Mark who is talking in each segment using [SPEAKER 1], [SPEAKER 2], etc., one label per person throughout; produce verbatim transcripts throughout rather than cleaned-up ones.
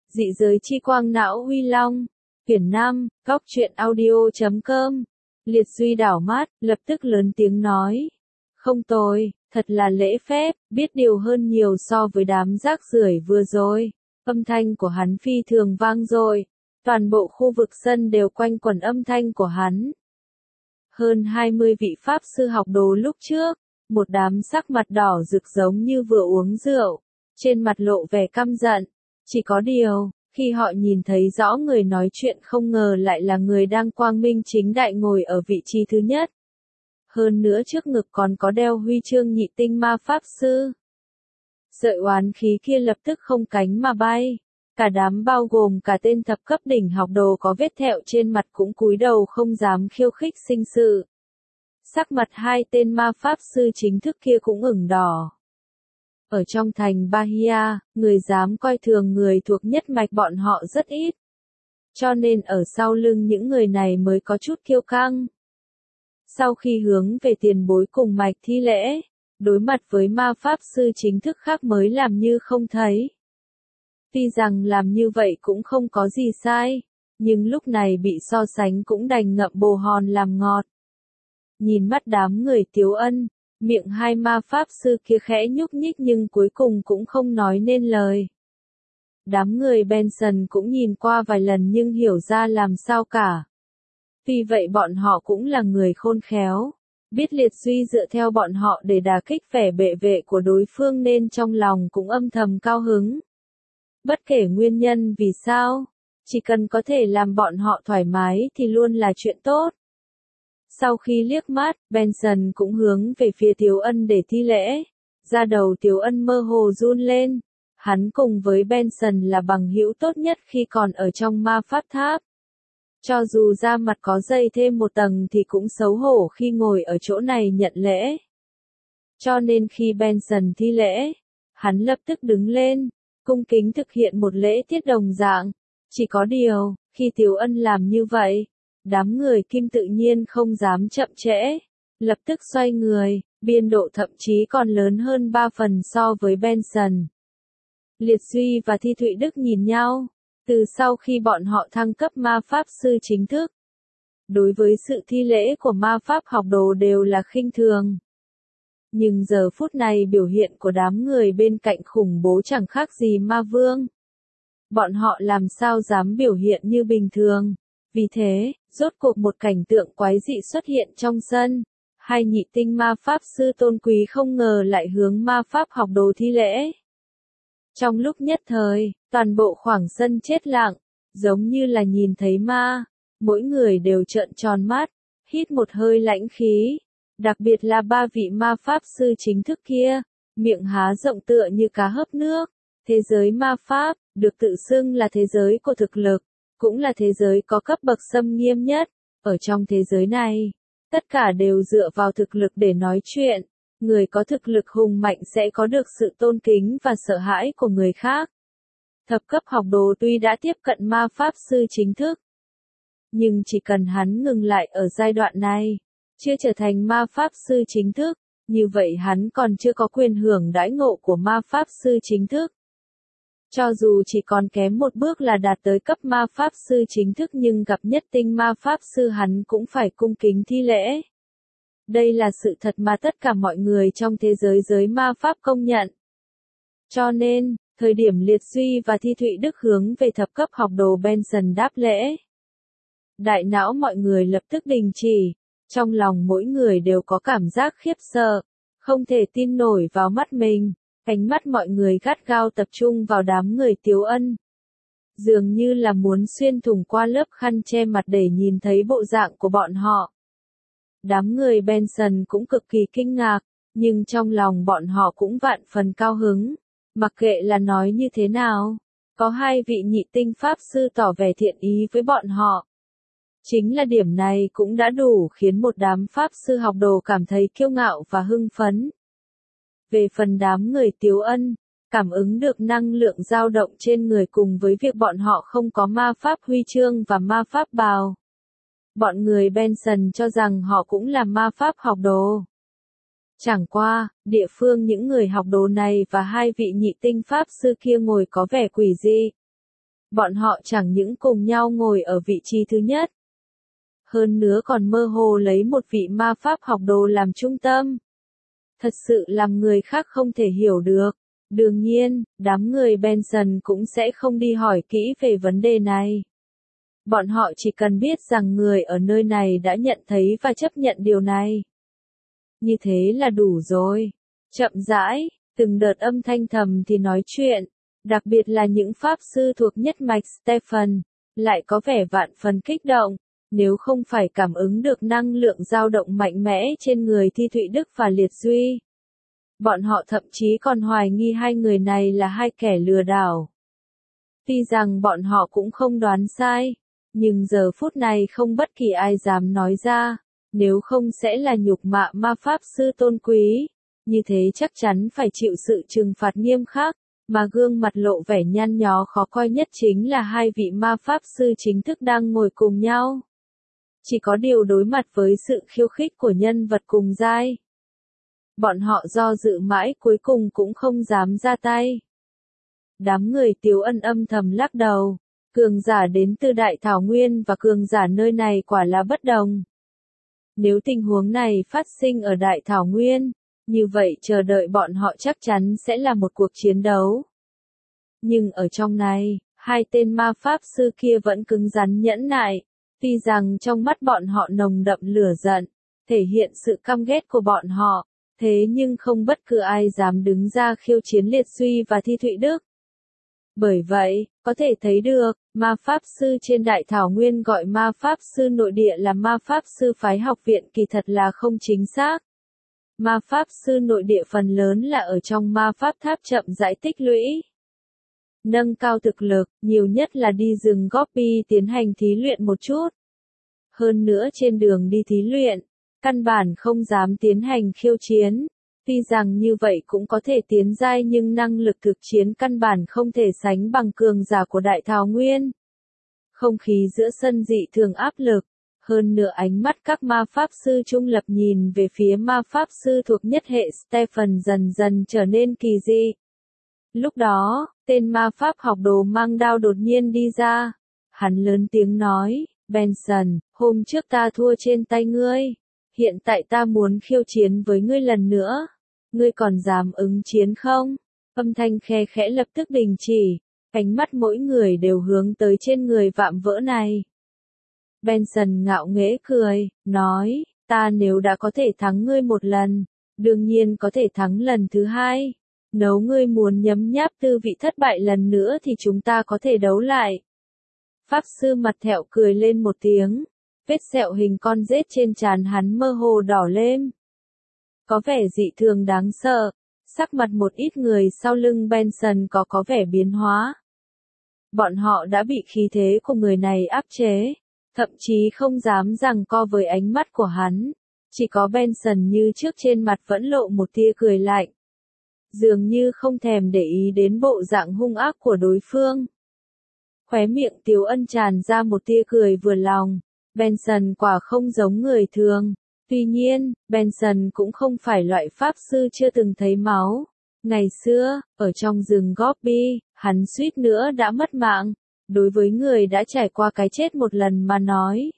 [SPEAKER 1] Dị giới chi quang não Huy Long. Quyển năm, góc truyện audio chấm com. Liệt Duy đảo mắt, lập tức lớn tiếng nói. Không tồi, thật là lễ phép, biết điều hơn nhiều so với đám rác rưởi vừa rồi. Âm thanh của hắn phi thường vang dội. Toàn bộ khu vực sân đều quanh quẩn âm thanh của hắn. Hơn hai mươi vị pháp sư học đồ lúc trước, một đám sắc mặt đỏ rực giống như vừa uống rượu, trên mặt lộ vẻ căm giận. Chỉ có điều, khi họ nhìn thấy rõ người nói chuyện không ngờ lại là người đang quang minh chính đại ngồi ở vị trí thứ nhất. Hơn nữa trước ngực còn có đeo huy chương nhị tinh ma pháp sư. Sợi oán khí kia lập tức không cánh mà bay. Cả đám bao gồm cả tên thập cấp đỉnh học đồ có vết thẹo trên mặt cũng cúi đầu không dám khiêu khích sinh sự. Sắc mặt hai tên ma pháp sư chính thức kia cũng ửng đỏ. Ở trong thành Bahia, người dám coi thường người thuộc nhất mạch bọn họ rất ít. Cho nên ở sau lưng những người này mới có chút kiêu căng. Sau khi hướng về tiền bối cùng mạch thi lễ, đối mặt với ma pháp sư chính thức khác mới làm như không thấy. Tuy rằng làm như vậy cũng không có gì sai, nhưng lúc này bị so sánh cũng đành ngậm bồ hòn làm ngọt. Nhìn mắt đám người Tiếu Ân, miệng hai ma pháp sư kia khẽ nhúc nhích nhưng cuối cùng cũng không nói nên lời. Đám người Benson cũng nhìn qua vài lần nhưng hiểu ra làm sao cả. Vì vậy bọn họ cũng là người khôn khéo, biết Liệt Duy dựa theo bọn họ để đả kích vẻ bệ vệ của đối phương nên trong lòng cũng âm thầm cao hứng. Bất kể nguyên nhân vì sao, chỉ cần có thể làm bọn họ thoải mái thì luôn là chuyện tốt. Sau khi liếc mắt, Benson cũng hướng về phía Tiếu Ân để thi lễ. Da đầu Tiếu Ân mơ hồ run lên. Hắn cùng với Benson là bằng hữu tốt nhất khi còn ở trong ma pháp tháp. Cho dù da mặt có dày thêm một tầng thì cũng xấu hổ khi ngồi ở chỗ này nhận lễ. Cho nên khi Benson thi lễ, hắn lập tức đứng lên, cung kính thực hiện một lễ tiết đồng dạng. Chỉ có điều, khi Tiếu Ân làm như vậy, đám người Kim tự nhiên không dám chậm trễ, lập tức xoay người, biên độ thậm chí còn lớn hơn ba phần so với Benson. Liệt Duy và Thi Thụy Đức nhìn nhau, từ sau khi bọn họ thăng cấp ma pháp sư chính thức. Đối với sự thi lễ của ma pháp học đồ đều là khinh thường. Nhưng giờ phút này biểu hiện của đám người bên cạnh khủng bố chẳng khác gì ma vương. Bọn họ làm sao dám biểu hiện như bình thường. Vì thế, rốt cuộc một cảnh tượng quái dị xuất hiện trong sân. Hai nhị tinh ma pháp sư tôn quý không ngờ lại hướng ma pháp học đồ thi lễ. Trong lúc nhất thời, toàn bộ khoảng sân chết lặng, giống như là nhìn thấy ma. Mỗi người đều trợn tròn mắt, hít một hơi lãnh khí. Đặc biệt là ba vị ma pháp sư chính thức kia, miệng há rộng tựa như cá hớp nước. Thế giới ma pháp, được tự xưng là thế giới của thực lực, cũng là thế giới có cấp bậc xâm nghiêm nhất. Ở trong thế giới này, tất cả đều dựa vào thực lực để nói chuyện. Người có thực lực hùng mạnh sẽ có được sự tôn kính và sợ hãi của người khác. Thập cấp học đồ tuy đã tiếp cận ma pháp sư chính thức, nhưng chỉ cần hắn ngừng lại ở giai đoạn này, chưa trở thành ma pháp sư chính thức, như vậy hắn còn chưa có quyền hưởng đãi ngộ của ma pháp sư chính thức. Cho dù chỉ còn kém một bước là đạt tới cấp ma pháp sư chính thức nhưng gặp nhất tinh ma pháp sư hắn cũng phải cung kính thi lễ. Đây là sự thật mà tất cả mọi người trong thế giới giới ma pháp công nhận. Cho nên, thời điểm Liệt Duy và Thi Thụy Đức hướng về thập cấp học đồ Benson đáp lễ. Đại não mọi người lập tức đình chỉ, trong lòng mỗi người đều có cảm giác khiếp sợ, không thể tin nổi vào mắt mình. Ánh mắt mọi người gắt gao tập trung vào đám người Tiếu Ân. Dường như là muốn xuyên thủng qua lớp khăn che mặt để nhìn thấy bộ dạng của bọn họ. Đám người Benson cũng cực kỳ kinh ngạc, nhưng trong lòng bọn họ cũng vạn phần cao hứng. Mặc kệ là nói như thế nào, có hai vị nhị tinh pháp sư tỏ vẻ thiện ý với bọn họ. Chính là điểm này cũng đã đủ khiến một đám pháp sư học đồ cảm thấy kiêu ngạo và hưng phấn. Về phần đám người Tiếu Ân, cảm ứng được năng lượng dao động trên người cùng với việc bọn họ không có ma pháp huy chương và ma pháp bào. Bọn người Benson cho rằng họ cũng là ma pháp học đồ. Chẳng qua, địa phương những người học đồ này và hai vị nhị tinh pháp sư kia ngồi có vẻ quỷ dị. Bọn họ chẳng những cùng nhau ngồi ở vị trí thứ nhất, hơn nữa còn mơ hồ lấy một vị ma pháp học đồ làm trung tâm. Thật sự làm người khác không thể hiểu được. Đương nhiên, đám người Benson cũng sẽ không đi hỏi kỹ về vấn đề này. Bọn họ chỉ cần biết rằng người ở nơi này đã nhận thấy và chấp nhận điều này. Như thế là đủ rồi. Chậm rãi, từng đợt âm thanh thầm thì nói chuyện, đặc biệt là những pháp sư thuộc nhất mạch Stephen, lại có vẻ vạn phần kích động, nếu không phải cảm ứng được năng lượng dao động mạnh mẽ trên người Thi Thụy Đức và Liệt Duy. Bọn họ thậm chí còn hoài nghi hai người này là hai kẻ lừa đảo. Tuy rằng bọn họ cũng không đoán sai, nhưng giờ phút này không bất kỳ ai dám nói ra, nếu không sẽ là nhục mạ ma pháp sư tôn quý, như thế chắc chắn phải chịu sự trừng phạt nghiêm khắc, mà gương mặt lộ vẻ nhăn nhó khó coi nhất chính là hai vị ma pháp sư chính thức đang ngồi cùng nhau. Chỉ có điều đối mặt với sự khiêu khích của nhân vật cùng giai, bọn họ do dự mãi cuối cùng cũng không dám ra tay. Đám người Tiếu Ân âm thầm lắc đầu, cường giả đến từ Đại Thảo Nguyên và cường giả nơi này quả là bất đồng. Nếu tình huống này phát sinh ở Đại Thảo Nguyên, như vậy chờ đợi bọn họ chắc chắn sẽ là một cuộc chiến đấu. Nhưng ở trong này, hai tên ma pháp sư kia vẫn cứng rắn nhẫn nại, tuy rằng trong mắt bọn họ nồng đậm lửa giận, thể hiện sự căm ghét của bọn họ, thế nhưng không bất cứ ai dám đứng ra khiêu chiến Liệt Duy và Thi Thụy Đức. Bởi vậy, có thể thấy được, ma pháp sư trên Đại Thảo Nguyên gọi ma pháp sư nội địa là ma pháp sư phái học viện kỳ thật là không chính xác. Ma pháp sư nội địa phần lớn là ở trong ma pháp tháp chậm rãi tích lũy, nâng cao thực lực, nhiều nhất là đi rừng Gobi tiến hành thí luyện một chút. Hơn nữa trên đường đi thí luyện, căn bản không dám tiến hành khiêu chiến. Tuy rằng như vậy cũng có thể tiến giai nhưng năng lực thực chiến căn bản không thể sánh bằng cường giả của Đại Thảo Nguyên. Không khí giữa sân dị thường áp lực, hơn nữa ánh mắt các ma pháp sư trung lập nhìn về phía ma pháp sư thuộc nhất hệ Stephen dần dần trở nên kỳ dị. Lúc đó, tên ma pháp học đồ mang đao đột nhiên đi ra. Hắn lớn tiếng nói, Benson, hôm trước ta thua trên tay ngươi. Hiện tại ta muốn khiêu chiến với ngươi lần nữa. Ngươi còn dám ứng chiến không? Âm thanh khe khẽ lập tức đình chỉ. Ánh mắt mỗi người đều hướng tới trên người vạm vỡ này. Benson ngạo nghễ cười, nói, ta nếu đã có thể thắng ngươi một lần, đương nhiên có thể thắng lần thứ hai. Nếu ngươi muốn nhấm nháp tư vị thất bại lần nữa thì chúng ta có thể đấu lại. Pháp sư mặt thẹo cười lên một tiếng, vết sẹo hình con rết trên trán hắn mơ hồ đỏ lên. Có vẻ dị thường đáng sợ, sắc mặt một ít người sau lưng Benson có có vẻ biến hóa. Bọn họ đã bị khí thế của người này áp chế, thậm chí không dám giằng co với ánh mắt của hắn. Chỉ có Benson như trước trên mặt vẫn lộ một tia cười lạnh. Dường như không thèm để ý đến bộ dạng hung ác của đối phương. Khóe miệng Tiếu Ân tràn ra một tia cười vừa lòng. Benson quả không giống người thường. Tuy nhiên, Benson cũng không phải loại pháp sư chưa từng thấy máu. Ngày xưa, ở trong rừng Gobi, hắn suýt nữa đã mất mạng. Đối với người đã trải qua cái chết một lần mà nói,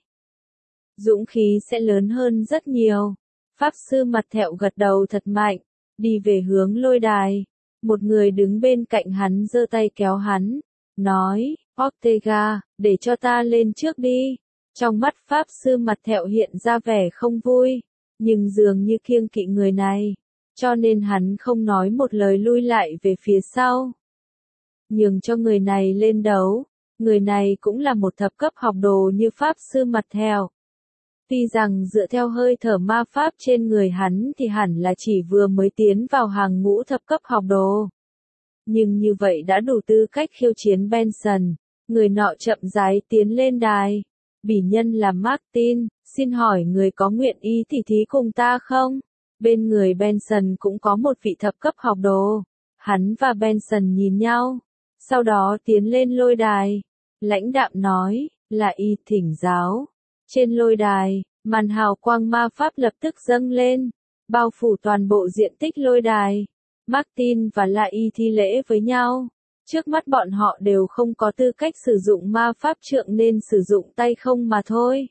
[SPEAKER 1] dũng khí sẽ lớn hơn rất nhiều. Pháp sư mặt thẹo gật đầu thật mạnh, đi về hướng lôi đài. Một người đứng bên cạnh hắn giơ tay kéo hắn, nói, Ortega, để cho ta lên trước đi. Trong mắt pháp sư mặt thẹo hiện ra vẻ không vui, nhưng dường như kiêng kỵ người này, cho nên hắn không nói một lời lui lại về phía sau. Nhường cho người này lên đấu, người này cũng là một thập cấp học đồ như pháp sư mặt thẹo. Tuy rằng dựa theo hơi thở ma pháp trên người hắn thì hẳn là chỉ vừa mới tiến vào hàng ngũ thập cấp học đồ. Nhưng như vậy đã đủ tư cách khiêu chiến Benson. Người nọ chậm rãi tiến lên đài. Bỉ nhân là Martin, xin hỏi người có nguyện ý tỉ thí cùng ta không? Bên người Benson cũng có một vị thập cấp học đồ. Hắn và Benson nhìn nhau, sau đó tiến lên lôi đài. Lãnh đạm nói, là y thỉnh giáo. Trên lôi đài, màn hào quang ma pháp lập tức dâng lên, bao phủ toàn bộ diện tích lôi đài. Martin và La Y thi lễ với nhau. Trước mắt bọn họ đều không có tư cách sử dụng ma pháp trượng nên sử dụng tay không mà thôi.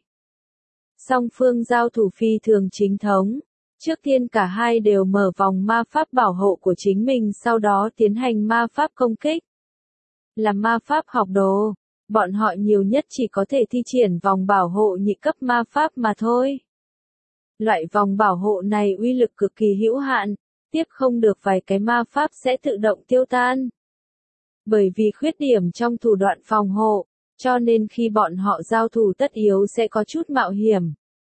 [SPEAKER 1] Song phương giao thủ phi thường chính thống. Trước tiên cả hai đều mở vòng ma pháp bảo hộ của chính mình sau đó tiến hành ma pháp công kích. Là ma pháp học đồ, bọn họ nhiều nhất chỉ có thể thi triển vòng bảo hộ nhị cấp ma pháp mà thôi. Loại vòng bảo hộ này uy lực cực kỳ hữu hạn, tiếp không được vài cái ma pháp sẽ tự động tiêu tan. Bởi vì khuyết điểm trong thủ đoạn phòng hộ, cho nên khi bọn họ giao thủ tất yếu sẽ có chút mạo hiểm.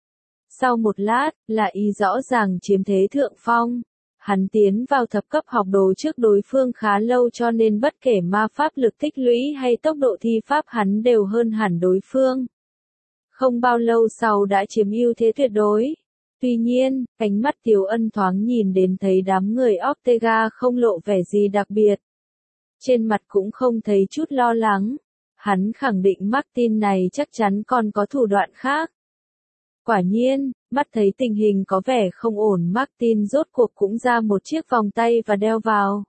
[SPEAKER 1] Sau một lát, là y rõ ràng chiếm thế thượng phong. Hắn tiến vào thập cấp học đồ trước đối phương khá lâu cho nên bất kể ma pháp lực tích lũy hay tốc độ thi pháp hắn đều hơn hẳn đối phương. Không bao lâu sau đã chiếm ưu thế tuyệt đối. Tuy nhiên, ánh mắt Tiếu Ân thoáng nhìn đến thấy đám người Ortega không lộ vẻ gì đặc biệt. Trên mặt cũng không thấy chút lo lắng. Hắn khẳng định Martin này chắc chắn còn có thủ đoạn khác. Quả nhiên, mắt thấy tình hình có vẻ không ổn Martin rốt cuộc cũng ra một chiếc vòng tay và đeo vào.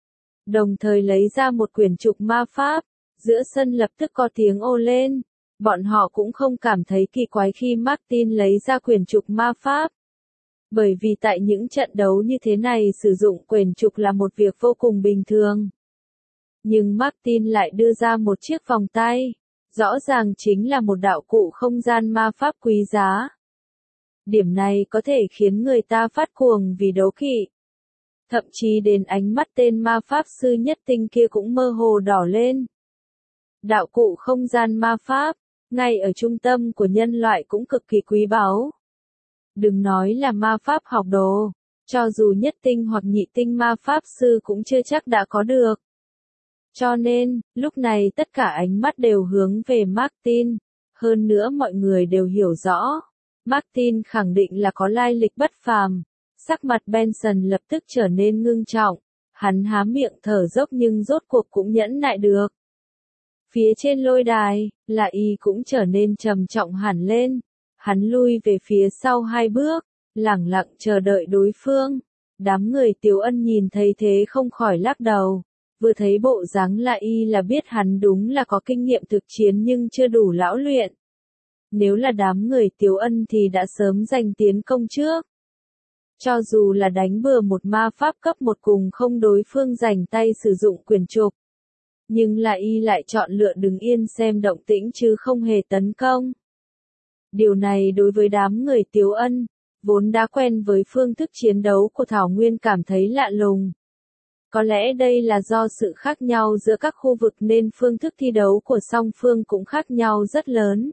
[SPEAKER 1] Đồng thời lấy ra một quyển trục ma pháp, giữa sân lập tức có tiếng ồ lên. Bọn họ cũng không cảm thấy kỳ quái khi Martin lấy ra quyển trục ma pháp. Bởi vì tại những trận đấu như thế này sử dụng quyển trục là một việc vô cùng bình thường. Nhưng Martin lại đưa ra một chiếc vòng tay. Rõ ràng chính là một đạo cụ không gian ma pháp quý giá. Điểm này có thể khiến người ta phát cuồng vì đố kỵ. Thậm chí đến ánh mắt tên ma pháp sư nhất tinh kia cũng mơ hồ đỏ lên. Đạo cụ không gian ma pháp, ngay ở trung tâm của nhân loại cũng cực kỳ quý báu. Đừng nói là ma pháp học đồ, cho dù nhất tinh hoặc nhị tinh ma pháp sư cũng chưa chắc đã có được. Cho nên, lúc này tất cả ánh mắt đều hướng về Martin. Hơn nữa mọi người đều hiểu rõ. Martin khẳng định là có lai lịch bất phàm. Sắc mặt Benson lập tức trở nên ngưng trọng. Hắn há miệng thở dốc nhưng rốt cuộc cũng nhẫn nại được. Phía trên lôi đài, là y cũng trở nên trầm trọng hẳn lên. Hắn lui về phía sau hai bước, lẳng lặng chờ đợi đối phương. Đám người Tiếu Ân nhìn thấy thế không khỏi lắc đầu. Vừa thấy bộ dáng là y là biết hắn đúng là có kinh nghiệm thực chiến nhưng chưa đủ lão luyện. Nếu là đám người Tiếu Ân thì đã sớm giành tiến công trước. Cho dù là đánh bừa một ma pháp cấp một cùng không đối phương giành tay sử dụng quyền trục. Nhưng là y lại chọn lựa đứng yên xem động tĩnh chứ không hề tấn công. Điều này đối với đám người Tiếu Ân, vốn đã quen với phương thức chiến đấu của Thảo Nguyên cảm thấy lạ lùng. Có lẽ đây là do sự khác nhau giữa các khu vực nên phương thức thi đấu của song phương cũng khác nhau rất lớn.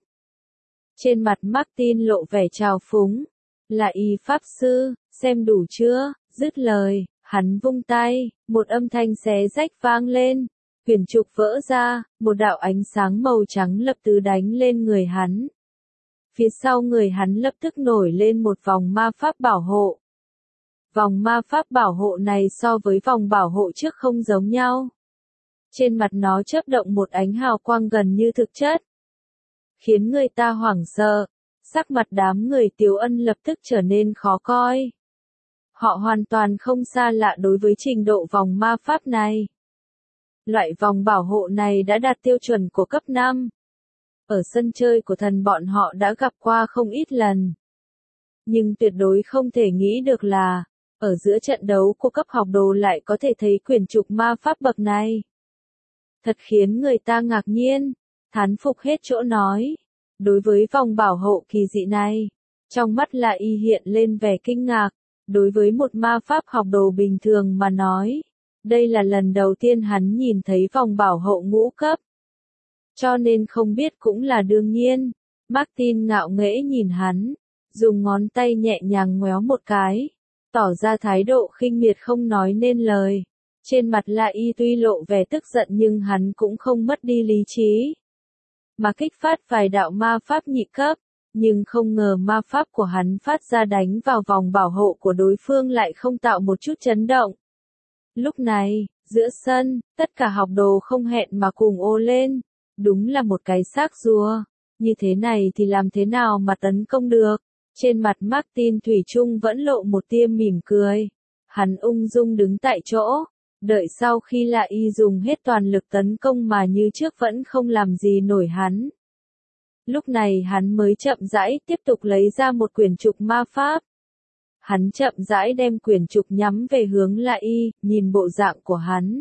[SPEAKER 1] Trên mặt Martin lộ vẻ trào phúng. Là y pháp sư, xem đủ chưa, dứt lời, hắn vung tay, một âm thanh xé rách vang lên. Quyển trục vỡ ra, một đạo ánh sáng màu trắng lập tức đánh lên người hắn. Phía sau người hắn lập tức nổi lên một vòng ma pháp bảo hộ. Vòng ma pháp bảo hộ này so với vòng bảo hộ trước không giống nhau. Trên mặt nó chớp động một ánh hào quang gần như thực chất. Khiến người ta hoảng sợ, sắc mặt đám người Tiếu Ân lập tức trở nên khó coi. Họ hoàn toàn không xa lạ đối với trình độ vòng ma pháp này. Loại vòng bảo hộ này đã đạt tiêu chuẩn của cấp năm. Ở sân chơi của thần bọn họ đã gặp qua không ít lần. Nhưng tuyệt đối không thể nghĩ được là, ở giữa trận đấu của cấp học đồ lại có thể thấy quyển trục ma pháp bậc này. Thật khiến người ta ngạc nhiên, thán phục hết chỗ nói. Đối với vòng bảo hộ kỳ dị này, trong mắt là y hiện lên vẻ kinh ngạc. Đối với một ma pháp học đồ bình thường mà nói, đây là lần đầu tiên hắn nhìn thấy vòng bảo hộ ngũ cấp. Cho nên không biết cũng là đương nhiên. Martin ngạo nghễ nhìn hắn, dùng ngón tay nhẹ nhàng ngoéo một cái, tỏ ra thái độ khinh miệt không nói nên lời. Trên mặt là y tuy lộ vẻ tức giận nhưng hắn cũng không mất đi lý trí. Mà kích phát vài đạo ma pháp nhị cấp, nhưng không ngờ ma pháp của hắn phát ra đánh vào vòng bảo hộ của đối phương lại không tạo một chút chấn động. Lúc này, giữa sân, tất cả học đồ không hẹn mà cùng ồ lên. Đúng là một cái xác rùa. Như thế này thì làm thế nào mà tấn công được? Trên mặt Martin thủy chung vẫn lộ một tia mỉm cười. Hắn ung dung đứng tại chỗ, Đợi sau khi La Y dùng hết toàn lực tấn công mà như trước vẫn không làm gì nổi hắn. Lúc này hắn mới chậm rãi tiếp tục lấy ra một quyển trục ma pháp. Hắn chậm rãi đem quyển trục nhắm về hướng La Y, nhìn bộ dạng của hắn.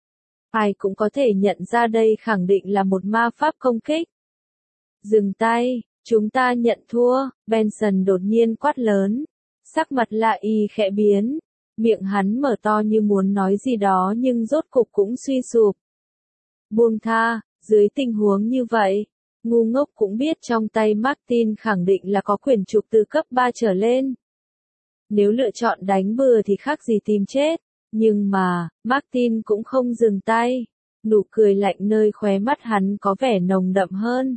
[SPEAKER 1] Ai cũng có thể nhận ra đây khẳng định là một ma pháp công kích. Dừng tay, chúng ta nhận thua, Benson đột nhiên quát lớn. Sắc mặt La Y khẽ biến, miệng hắn mở to như muốn nói gì đó nhưng rốt cục cũng suy sụp. Buông tha, dưới tình huống như vậy, ngu ngốc cũng biết trong tay Martin khẳng định là có quyển trục từ cấp ba trở lên. Nếu lựa chọn đánh bừa thì khác gì tìm chết, nhưng mà, Martin cũng không dừng tay, nụ cười lạnh nơi khóe mắt hắn có vẻ nồng đậm hơn.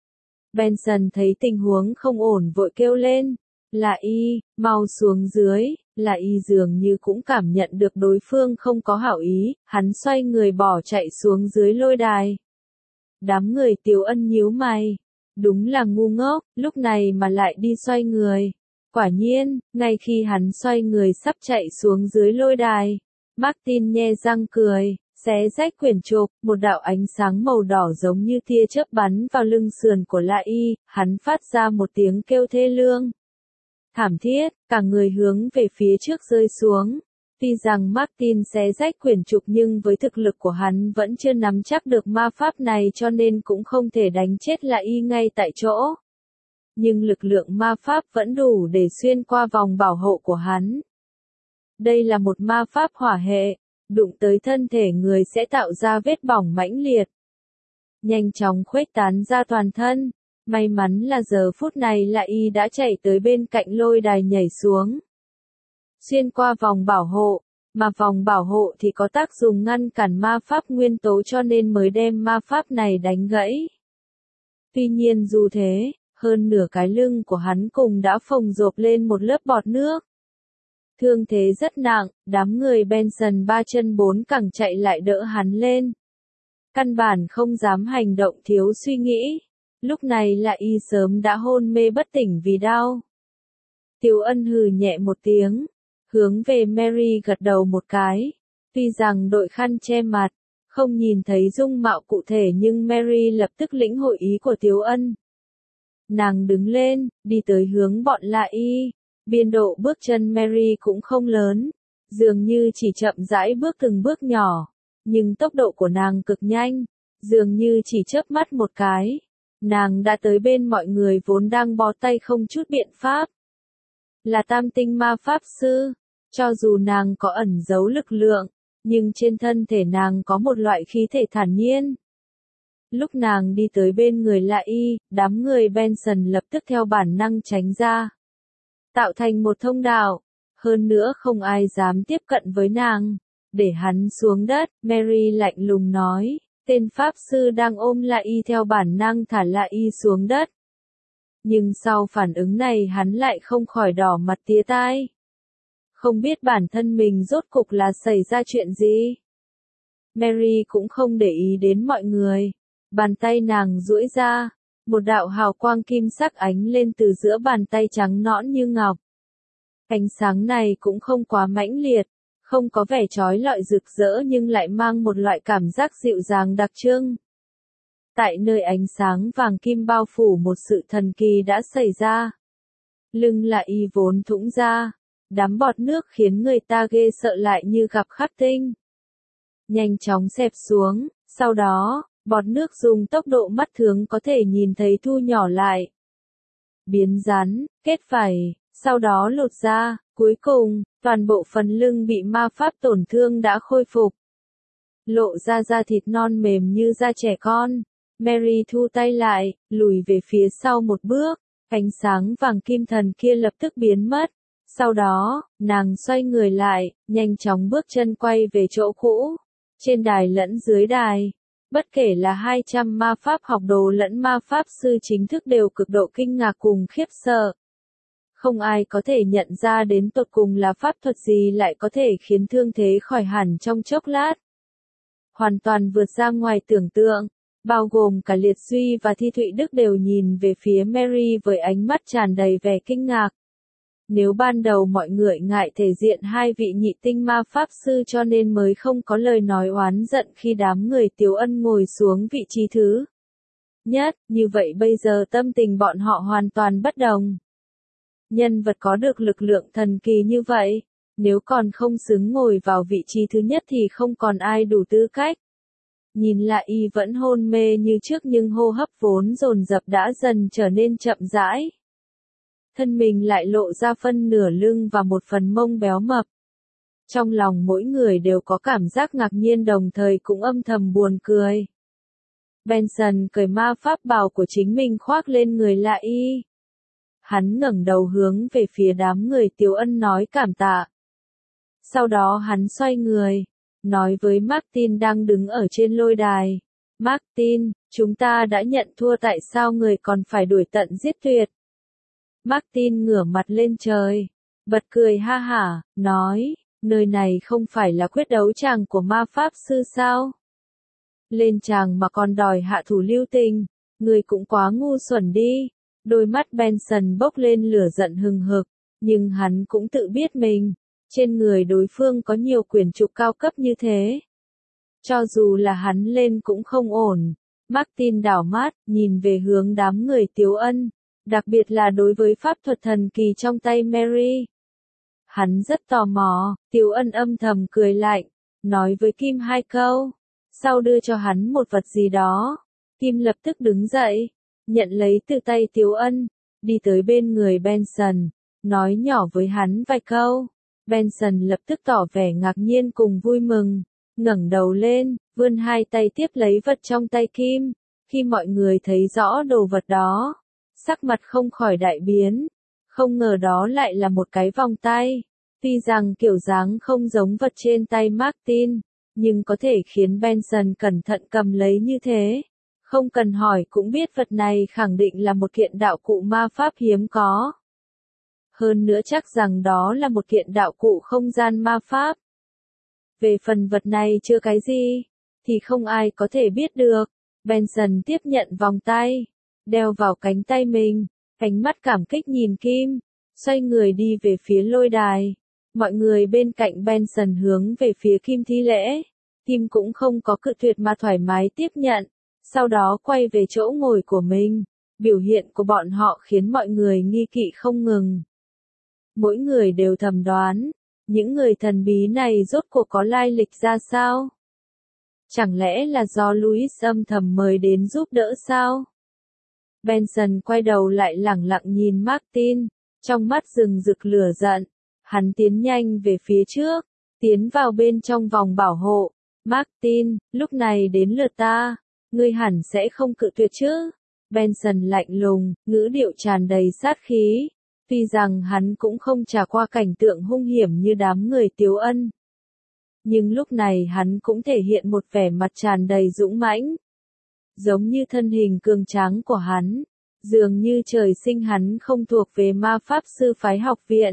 [SPEAKER 1] Benson thấy tình huống không ổn vội kêu lên, là y, mau xuống dưới, là y dường như cũng cảm nhận được đối phương không có hảo ý, hắn xoay người bỏ chạy xuống dưới lôi đài. Đám người Tiếu Ân nhíu mày, đúng là ngu ngốc, lúc này mà lại đi xoay người. Quả nhiên, ngay khi hắn xoay người sắp chạy xuống dưới lôi đài, Martin nhe răng cười, xé rách quyển trục, một đạo ánh sáng màu đỏ giống như tia chớp bắn vào lưng sườn của La Y, hắn phát ra một tiếng kêu thê lương. Thảm thiết, cả người hướng về phía trước rơi xuống. Tuy rằng Martin xé rách quyển trục nhưng với thực lực của hắn vẫn chưa nắm chắc được ma pháp này cho nên cũng không thể đánh chết La Y ngay tại chỗ. Nhưng lực lượng ma pháp vẫn đủ để xuyên qua vòng bảo hộ của hắn. Đây là một ma pháp hỏa hệ, đụng tới thân thể người sẽ tạo ra vết bỏng mãnh liệt. Nhanh chóng khuếch tán ra toàn thân. May mắn là giờ phút này La Y đã chạy tới bên cạnh lôi đài nhảy xuống. Xuyên qua vòng bảo hộ, mà vòng bảo hộ thì có tác dụng ngăn cản ma pháp nguyên tố cho nên mới đem ma pháp này đánh gãy. Tuy nhiên dù thế, hơn nửa cái lưng của hắn cùng đã phồng rộp lên một lớp bọt nước. Thương thế rất nặng, đám người Benson ba chân bốn cẳng chạy lại đỡ hắn lên. Căn bản không dám hành động thiếu suy nghĩ. Lúc này La Y sớm đã hôn mê bất tỉnh vì đau. Tiếu Ân hừ nhẹ một tiếng, hướng về Mary gật đầu một cái. Tuy rằng đội khăn che mặt, không nhìn thấy dung mạo cụ thể nhưng Mary lập tức lĩnh hội ý của Tiếu Ân. Nàng đứng lên, đi tới hướng bọn La Y. Biên độ bước chân Mary cũng không lớn, dường như chỉ chậm rãi bước từng bước nhỏ, nhưng tốc độ của nàng cực nhanh, dường như chỉ chớp mắt một cái. Nàng đã tới bên mọi người vốn đang bó tay không chút biện pháp. Là tam tinh ma pháp sư, cho dù nàng có ẩn giấu lực lượng, nhưng trên thân thể nàng có một loại khí thể thản nhiên. Lúc nàng đi tới bên người La Y, đám người Benson lập tức theo bản năng tránh ra. Tạo thành một thông đạo, hơn nữa không ai dám tiếp cận với nàng. Để hắn xuống đất, Mary lạnh lùng nói. Tên pháp sư đang ôm La Y theo bản năng thả La Y xuống đất. Nhưng sau phản ứng này hắn lại không khỏi đỏ mặt tía tai. Không biết bản thân mình rốt cục là xảy ra chuyện gì. Mary cũng không để ý đến mọi người. Bàn tay nàng duỗi ra, một đạo hào quang kim sắc ánh lên từ giữa bàn tay trắng nõn như ngọc. Ánh sáng này cũng không quá mãnh liệt. Không có vẻ chói lọi rực rỡ nhưng lại mang một loại cảm giác dịu dàng đặc trưng. Tại nơi ánh sáng vàng kim bao phủ một sự thần kỳ đã xảy ra. Lưng La Y vốn thủng ra, đám bọt nước khiến người ta ghê sợ lại như gặp khắc tinh. Nhanh chóng xẹp xuống, sau đó, bọt nước dùng tốc độ mắt thường có thể nhìn thấy thu nhỏ lại. Biến rắn, kết vảy, sau đó lột ra, cuối cùng, toàn bộ phần lưng bị ma pháp tổn thương đã khôi phục. Lộ ra da thịt non mềm như da trẻ con. Mary thu tay lại, lùi về phía sau một bước, ánh sáng vàng kim thần kia lập tức biến mất. Sau đó, nàng xoay người lại, nhanh chóng bước chân quay về chỗ cũ. Trên đài lẫn dưới đài, bất kể là hai trăm ma pháp học đồ lẫn ma pháp sư chính thức đều cực độ kinh ngạc cùng khiếp sợ. Không ai có thể nhận ra đến tột cùng là pháp thuật gì lại có thể khiến thương thế khỏi hẳn trong chốc lát. Hoàn toàn vượt ra ngoài tưởng tượng, bao gồm cả Liệt Duy và Thi Thụy Đức đều nhìn về phía Mary với ánh mắt tràn đầy vẻ kinh ngạc. Nếu ban đầu mọi người ngại thể diện hai vị nhị tinh ma pháp sư cho nên mới không có lời nói oán giận khi đám người Tiếu Ân ngồi xuống vị trí thứ nhất, như vậy bây giờ tâm tình bọn họ hoàn toàn bất đồng. Nhân vật có được lực lượng thần kỳ như vậy, nếu còn không xứng ngồi vào vị trí thứ nhất thì không còn ai đủ tư cách. Nhìn lại y vẫn hôn mê như trước nhưng hô hấp vốn dồn dập đã dần trở nên chậm rãi. Thân mình lại lộ ra phân nửa lưng và một phần mông béo mập. Trong lòng mỗi người đều có cảm giác ngạc nhiên đồng thời cũng âm thầm buồn cười. Benson cởi ma pháp bào của chính mình khoác lên người lại y. Hắn ngẩng đầu hướng về phía đám người Tiếu Ân nói cảm tạ. Sau đó hắn xoay người, nói với Martin đang đứng ở trên lôi đài. Martin, chúng ta đã nhận thua tại sao người còn phải đuổi tận giết tuyệt? Martin ngửa mặt lên trời, bật cười ha hả, nói, nơi này không phải là quyết đấu tràng của ma pháp sư sao? Lên tràng mà còn đòi hạ thủ lưu tình, người cũng quá ngu xuẩn đi. Đôi mắt Benson bốc lên lửa giận hừng hực, nhưng hắn cũng tự biết mình, trên người đối phương có nhiều quyển trục cao cấp như thế. Cho dù là hắn lên cũng không ổn. Martin đảo mắt, nhìn về hướng đám người Tiếu Ân, đặc biệt là đối với pháp thuật thần kỳ trong tay Mary. Hắn rất tò mò, Tiếu Ân âm thầm cười lạnh, nói với Kim hai câu, sau đưa cho hắn một vật gì đó. Kim lập tức đứng dậy, nhận lấy từ tay Tiếu Ân, đi tới bên người Benson, nói nhỏ với hắn vài câu. Benson lập tức tỏ vẻ ngạc nhiên cùng vui mừng, ngẩng đầu lên, vươn hai tay tiếp lấy vật trong tay Kim. Khi mọi người thấy rõ đồ vật đó, sắc mặt không khỏi đại biến, không ngờ đó lại là một cái vòng tay. Tuy rằng kiểu dáng không giống vật trên tay Martin, nhưng có thể khiến Benson cẩn thận cầm lấy như thế. Không cần hỏi cũng biết vật này khẳng định là một kiện đạo cụ ma pháp hiếm có. Hơn nữa chắc rằng đó là một kiện đạo cụ không gian ma pháp. Về phần vật này chưa cái gì, thì không ai có thể biết được. Benson tiếp nhận vòng tay, đeo vào cánh tay mình, ánh mắt cảm kích nhìn Kim, xoay người đi về phía lôi đài. Mọi người bên cạnh Benson hướng về phía Kim thi lễ. Kim cũng không có cự tuyệt mà thoải mái tiếp nhận, sau đó quay về chỗ ngồi của mình. Biểu hiện của bọn họ khiến mọi người nghi kỵ không ngừng. Mỗi người đều thầm đoán, những người thần bí này rốt cuộc có lai lịch ra sao? Chẳng lẽ là do Louis âm thầm mời đến giúp đỡ sao? Benson quay đầu lại lẳng lặng nhìn Martin, trong mắt rừng rực lửa giận. Hắn tiến nhanh về phía trước, tiến vào bên trong vòng bảo hộ. Martin, lúc này đến lượt ta, ngươi hẳn sẽ không cự tuyệt chứ? Benson lạnh lùng, ngữ điệu tràn đầy sát khí. Tuy rằng hắn cũng không trải qua cảnh tượng hung hiểm như đám người Tiếu Ân. Nhưng lúc này hắn cũng thể hiện một vẻ mặt tràn đầy dũng mãnh. Giống như thân hình cường tráng của hắn, dường như trời sinh hắn không thuộc về ma pháp sư phái học viện.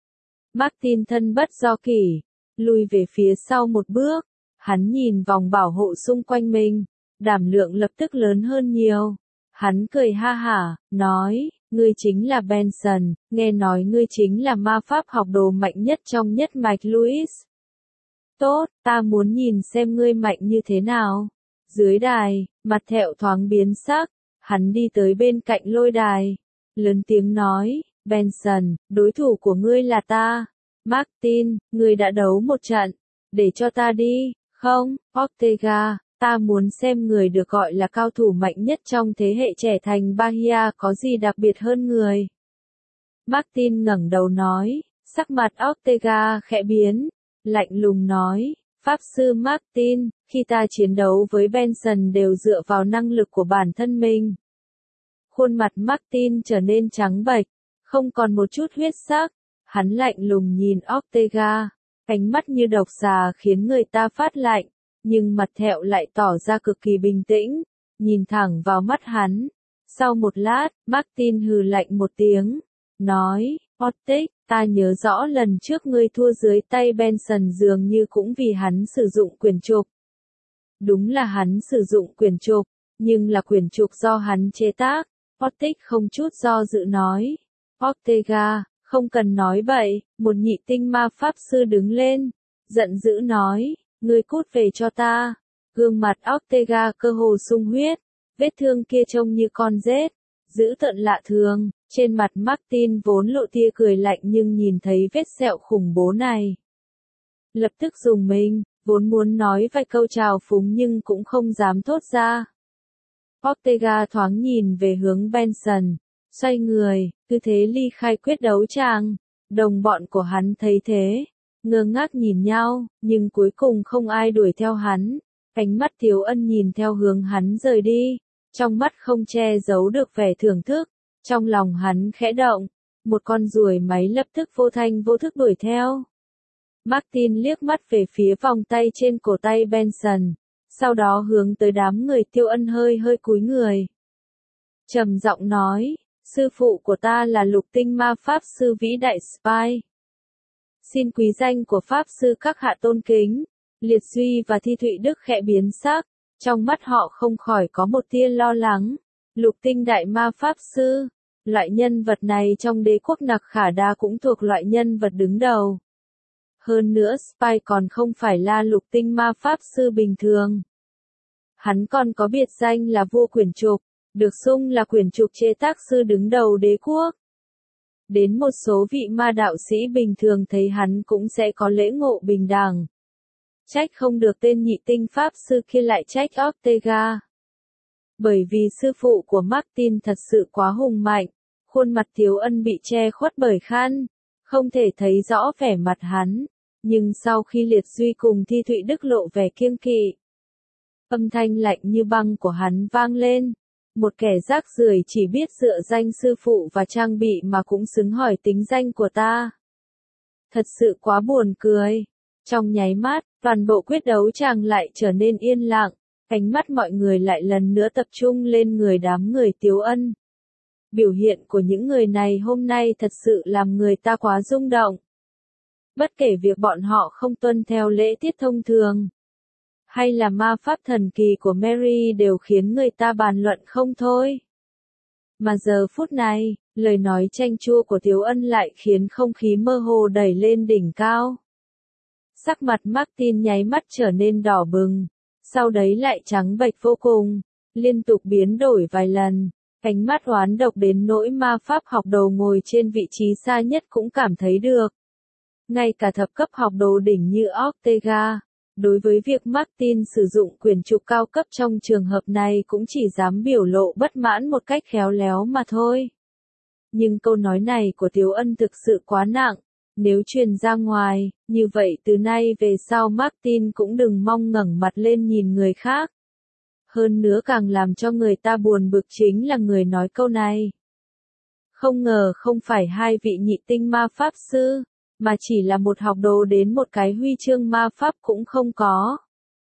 [SPEAKER 1] Martin thân bất do kỷ, lùi về phía sau một bước, hắn nhìn vòng bảo hộ xung quanh mình, đảm lượng lập tức lớn hơn nhiều. Hắn cười ha hả, nói, ngươi chính là Benson, nghe nói ngươi chính là ma pháp học đồ mạnh nhất trong nhất mạch Louis. Tốt, ta muốn nhìn xem ngươi mạnh như thế nào. Dưới đài, mặt thẹo thoáng biến sắc, hắn đi tới bên cạnh lôi đài, lớn tiếng nói, Benson, đối thủ của ngươi là ta. Martin, ngươi đã đấu một trận, để cho ta đi, không, Ortega, ta muốn xem người được gọi là cao thủ mạnh nhất trong thế hệ trẻ thành Bahia có gì đặc biệt hơn người. Martin ngẩng đầu nói, sắc mặt Ortega khẽ biến, lạnh lùng nói, Pháp sư Martin, khi ta chiến đấu với Benson đều dựa vào năng lực của bản thân mình. Khuôn mặt Martin trở nên trắng bệch, không còn một chút huyết sắc, hắn lạnh lùng nhìn Ortega, ánh mắt như độc xà khiến người ta phát lạnh, nhưng mặt thẹo lại tỏ ra cực kỳ bình tĩnh, nhìn thẳng vào mắt hắn. Sau một lát, Martin hừ lạnh một tiếng, nói, Ortega, ta nhớ rõ lần trước ngươi thua dưới tay Benson dường như cũng vì hắn sử dụng quyền trục. Đúng là hắn sử dụng quyền trục, nhưng là quyền trục do hắn chế tác. Ortega không chút do dự nói. Ortega, Không cần nói bậy, một nhị tinh ma pháp sư đứng lên, giận dữ nói, ngươi cút về cho ta. Gương mặt Ortega cơ hồ sung huyết, vết thương kia trông như con rết, dữ tợn lạ thường, trên mặt Martin vốn lộ tia cười lạnh nhưng nhìn thấy vết sẹo khủng bố này. Lập tức dùng mình, vốn muốn nói vài câu chào phúng nhưng cũng không dám thốt ra. Ortega thoáng nhìn về hướng Benson, xoay người, tư thế ly khai quyết đấu tràng. Đồng bọn của hắn thấy thế, ngơ ngác nhìn nhau, nhưng cuối cùng không ai đuổi theo hắn. Ánh mắt Tiếu Ân nhìn theo hướng hắn rời đi, trong mắt không che giấu được vẻ thưởng thức, trong lòng hắn khẽ động, một con ruồi máy lập tức vô thanh vô thức đuổi theo. Martin liếc mắt về phía vòng tay trên cổ tay Benson, sau đó hướng tới đám người Tiêu Ân hơi hơi cúi người. Trầm giọng nói, sư phụ của ta là lục tinh ma pháp sư vĩ đại Spy. Xin quý danh của pháp sư các hạ tôn kính. Liệt Duy và Thi Thụy Đức khẽ biến sắc, trong mắt họ không khỏi có một tia lo lắng. Lục tinh đại ma pháp sư, loại nhân vật này trong đế quốc Nặc Khả Đa cũng thuộc loại nhân vật đứng đầu. Hơn nữa Spy còn không phải là lục tinh ma pháp sư bình thường. Hắn còn có biệt danh là vua quyển trục, được xưng là quyển trục chế tác sư đứng đầu đế quốc. Đến một số vị ma đạo sĩ bình thường thấy hắn cũng sẽ có lễ ngộ bình đẳng. Trách không được tên nhị tinh pháp sư kia lại trách Ortega. Bởi vì sư phụ của Martin thật sự quá hùng mạnh, khuôn mặt Tiếu Ân bị che khuất bởi khăn, không thể thấy rõ vẻ mặt hắn, nhưng sau khi Liệt Duy cùng Thi Thụy Đức lộ vẻ kiêng kỵ, âm thanh lạnh như băng của hắn vang lên, một kẻ rác rưởi chỉ biết dựa danh sư phụ và trang bị mà cũng xứng hỏi tính danh của ta. Thật sự quá buồn cười. Trong nháy mắt, toàn bộ quyết đấu tràng lại trở nên yên lặng, ánh mắt mọi người lại lần nữa tập trung lên người đám người Tiếu Ân. Biểu hiện của những người này hôm nay thật sự làm người ta quá rung động. Bất kể việc bọn họ không tuân theo lễ tiết thông thường, hay là ma pháp thần kỳ của Mary đều khiến người ta bàn luận không thôi. Mà giờ phút này, lời nói chanh chua của Tiếu Ân lại khiến không khí mơ hồ đẩy lên đỉnh cao. Sắc mặt Martin nháy mắt trở nên đỏ bừng, sau đấy lại trắng bệch vô cùng, liên tục biến đổi vài lần, ánh mắt oán độc đến nỗi ma pháp học đồ ngồi trên vị trí xa nhất cũng cảm thấy được. Ngay cả thập cấp học đồ đỉnh như Ortega, đối với việc Martin sử dụng quyền trục cao cấp trong trường hợp này cũng chỉ dám biểu lộ bất mãn một cách khéo léo mà thôi. Nhưng câu nói này của Tiếu Ân thực sự quá nặng. Nếu truyền ra ngoài, như vậy từ nay về sau Martin cũng đừng mong ngẩng mặt lên nhìn người khác. Hơn nữa càng làm cho người ta buồn bực chính là người nói câu này. Không ngờ không phải hai vị nhị tinh ma pháp sư, mà chỉ là một học đồ đến một cái huy chương ma pháp cũng không có.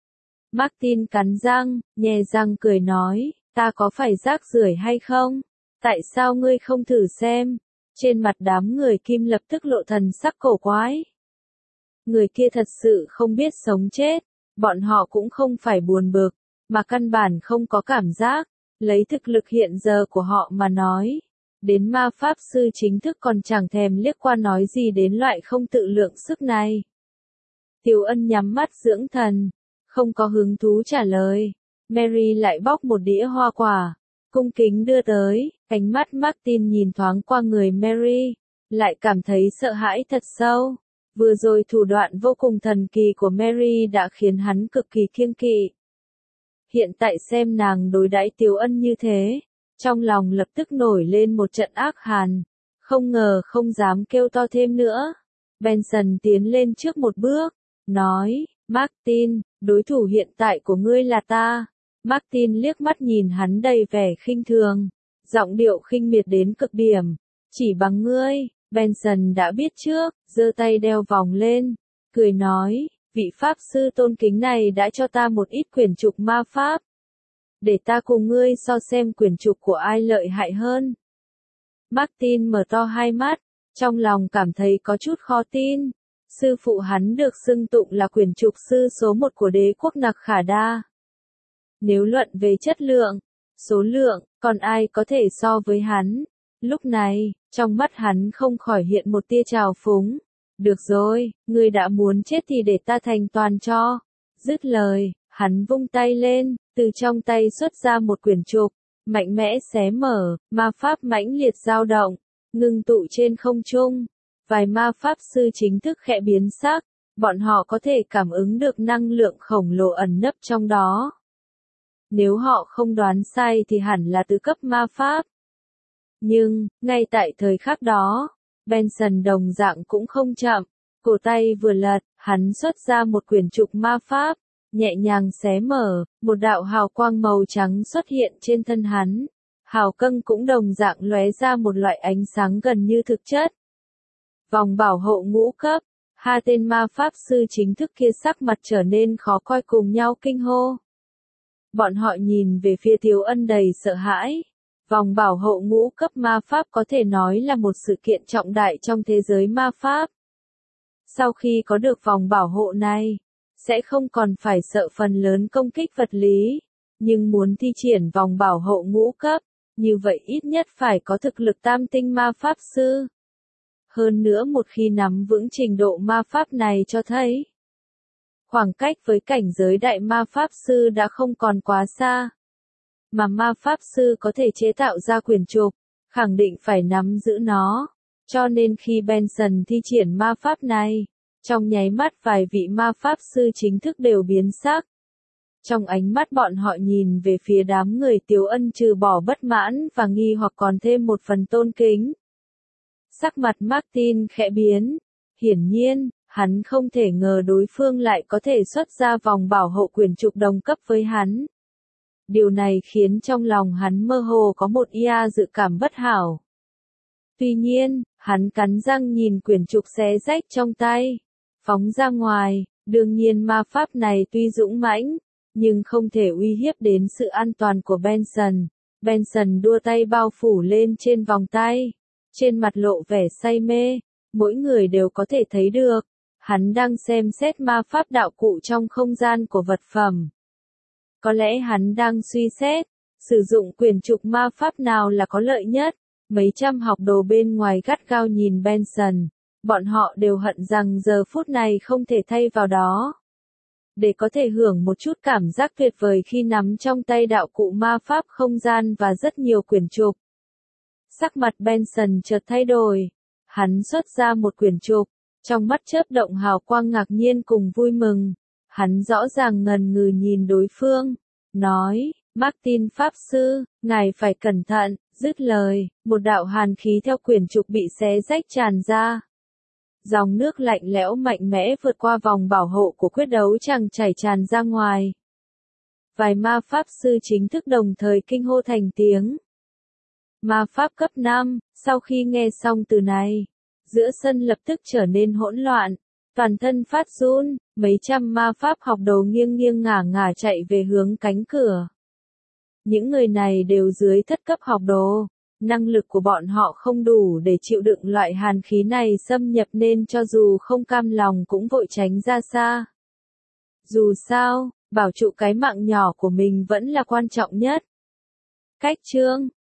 [SPEAKER 1] Martin cắn răng, nhè răng cười nói, ta có phải rác rưởi hay không? Tại sao ngươi không thử xem? Trên mặt đám người Kim lập tức lộ thần sắc cổ quái. Người kia thật sự không biết sống chết, bọn họ cũng không phải buồn bực, mà căn bản không có cảm giác, lấy thực lực hiện giờ của họ mà nói. Đến ma pháp sư chính thức còn chẳng thèm liếc qua nói gì đến loại không tự lượng sức này. Tiếu Ân nhắm mắt dưỡng thần, không có hứng thú trả lời. Mary lại bóc một đĩa hoa quả, cung kính đưa tới, ánh mắt Martin nhìn thoáng qua người Mary, lại cảm thấy sợ hãi thật sâu. Vừa rồi thủ đoạn vô cùng thần kỳ của Mary đã khiến hắn cực kỳ kiêng kỵ. Hiện tại xem nàng đối đãi Tiếu Ân như thế, trong lòng lập tức nổi lên một trận ác hàn, không ngờ không dám kêu to thêm nữa. Benson tiến lên trước một bước, nói, Martin, đối thủ hiện tại của ngươi là ta. Martin liếc mắt nhìn hắn đầy vẻ khinh thường, giọng điệu khinh miệt đến cực điểm, chỉ bằng ngươi. Benson đã biết trước, giơ tay đeo vòng lên, cười nói, vị pháp sư tôn kính này đã cho ta một ít quyển trục ma pháp. Để ta cùng ngươi so xem quyển trục của ai lợi hại hơn. Martin mở to hai mắt, trong lòng cảm thấy có chút khó tin. Sư phụ hắn được xưng tụng là quyển trục sư số một của đế quốc Nặc Khả Đa. Nếu luận về chất lượng, số lượng, còn ai có thể so với hắn? Lúc này, trong mắt hắn không khỏi hiện một tia trào phúng. Được rồi, ngươi đã muốn chết thì để ta thành toàn cho. Dứt lời, hắn vung tay lên, từ trong tay xuất ra một quyển trục, mạnh mẽ xé mở, ma pháp mãnh liệt dao động, ngưng tụ trên không trung. Vài ma pháp sư chính thức khẽ biến sắc, bọn họ có thể cảm ứng được năng lượng khổng lồ ẩn nấp trong đó. Nếu họ không đoán sai thì hẳn là tứ cấp ma pháp. Nhưng, ngay tại thời khắc đó, Benson đồng dạng cũng không chậm, cổ tay vừa lật, hắn xuất ra một quyển trục ma pháp, nhẹ nhàng xé mở, một đạo hào quang màu trắng xuất hiện trên thân hắn. Hào quang cũng đồng dạng lóe ra một loại ánh sáng gần như thực chất. Vòng bảo hộ ngũ cấp, hai tên ma pháp sư chính thức kia sắc mặt trở nên khó coi cùng nhau kinh hô. Bọn họ nhìn về phía Tiếu Ân đầy sợ hãi. Vòng bảo hộ ngũ cấp ma pháp có thể nói là một sự kiện trọng đại trong thế giới ma pháp. Sau khi có được vòng bảo hộ này, sẽ không còn phải sợ phần lớn công kích vật lý, nhưng muốn thi triển vòng bảo hộ ngũ cấp, như vậy ít nhất phải có thực lực tam tinh ma pháp sư. Hơn nữa một khi nắm vững trình độ ma pháp này cho thấy, khoảng cách với cảnh giới đại ma pháp sư đã không còn quá xa. Mà ma pháp sư có thể chế tạo ra quyển trục, khẳng định phải nắm giữ nó. Cho nên khi Benson thi triển ma pháp này, trong nháy mắt vài vị ma pháp sư chính thức đều biến sắc. Trong ánh mắt bọn họ nhìn về phía đám người Tiếu Ân trừ bỏ bất mãn và nghi hoặc còn thêm một phần tôn kính. Sắc mặt Martin khẽ biến. Hiển nhiên, hắn không thể ngờ đối phương lại có thể xuất ra vòng bảo hộ quyển trục đồng cấp với hắn. Điều này khiến trong lòng hắn mơ hồ có một ia dự cảm bất hảo. Tuy nhiên, hắn cắn răng nhìn quyển trục xé rách trong tay, phóng ra ngoài. Đương nhiên ma pháp này tuy dũng mãnh, nhưng không thể uy hiếp đến sự an toàn của Benson. Benson đua tay bao phủ lên trên vòng tay, trên mặt lộ vẻ say mê, mỗi người đều có thể thấy được, hắn đang xem xét ma pháp đạo cụ trong không gian của vật phẩm. Có lẽ hắn đang suy xét, sử dụng quyển trục ma pháp nào là có lợi nhất. Mấy trăm học đồ bên ngoài gắt gao nhìn Benson, bọn họ đều hận rằng giờ phút này không thể thay vào đó. Để có thể hưởng một chút cảm giác tuyệt vời khi nắm trong tay đạo cụ ma pháp không gian và rất nhiều quyển trục. Sắc mặt Benson chợt thay đổi, hắn xuất ra một quyển trục, trong mắt chớp động hào quang ngạc nhiên cùng vui mừng. Hắn rõ ràng ngần ngừ nhìn đối phương, nói, Martin Pháp Sư, ngài phải cẩn thận. Dứt lời, một đạo hàn khí theo quyển trục bị xé rách tràn ra. Dòng nước lạnh lẽo mạnh mẽ vượt qua vòng bảo hộ của quyết đấu chàng chảy tràn ra ngoài. Vài ma pháp sư chính thức đồng thời kinh hô thành tiếng. Ma pháp cấp năm, sau khi nghe xong từ này, giữa sân lập tức trở nên hỗn loạn, toàn thân phát run, mấy trăm ma pháp học đồ nghiêng nghiêng ngả ngả chạy về hướng cánh cửa. Những người này đều dưới thất cấp học đồ, năng lực của bọn họ không đủ để chịu đựng loại hàn khí này xâm nhập nên cho dù không cam lòng cũng vội tránh ra xa. Dù sao, bảo trụ cái mạng nhỏ của mình vẫn là quan trọng nhất. Cách chương